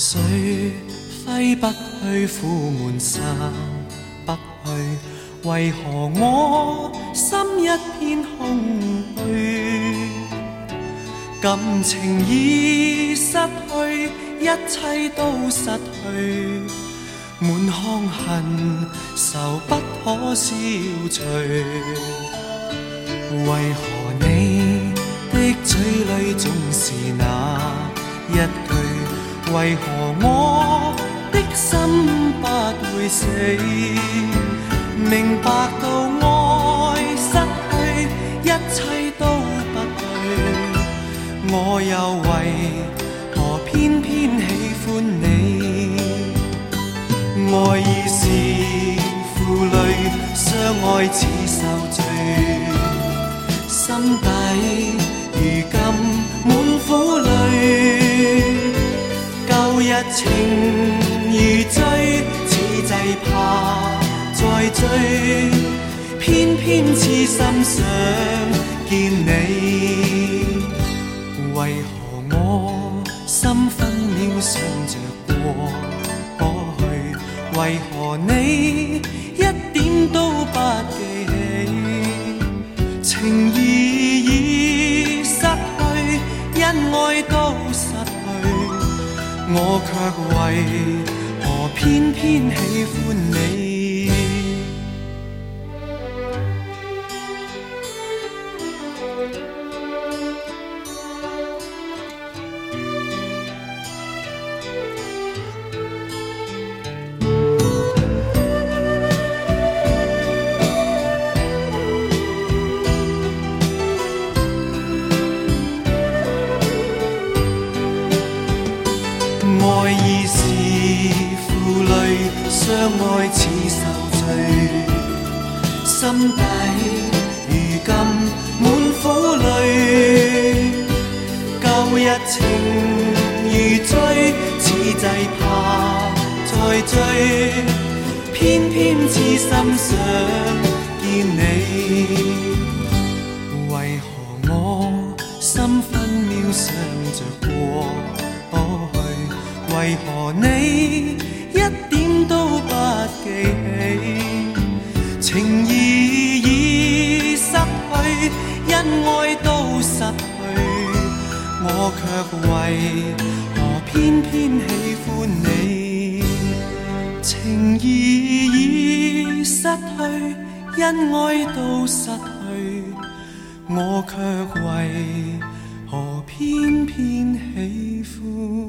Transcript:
水揮不去，苦悶散不去，為何我心一片空虛？感情已失去，一切都失去，滿腔恨愁不可消除。為何你的嘴裏總是那一句？為何我的心不會死？明白到愛失去，一切都不對，我又為何偏偏喜歡你？愛已是負累，相愛似受罪，心底如今滿苦淚。舊日情如醉，此際怕再追，偏偏痴心想見你。為何我心分秒想着過去？為何你一點都不記起？情義已失去，恩愛都失去，我卻為何偏偏喜歡你？愛已是負累，相愛似受罪，心底如今滿苦淚。舊日情如醉，此際怕再追，偏偏痴心想見你。為何我心分秒想着過去？為何你一點都不記起？情義已失去，恩愛都失去，我卻為何偏偏喜歡你？情義已失去，恩愛都失去，我卻為何偏偏喜歡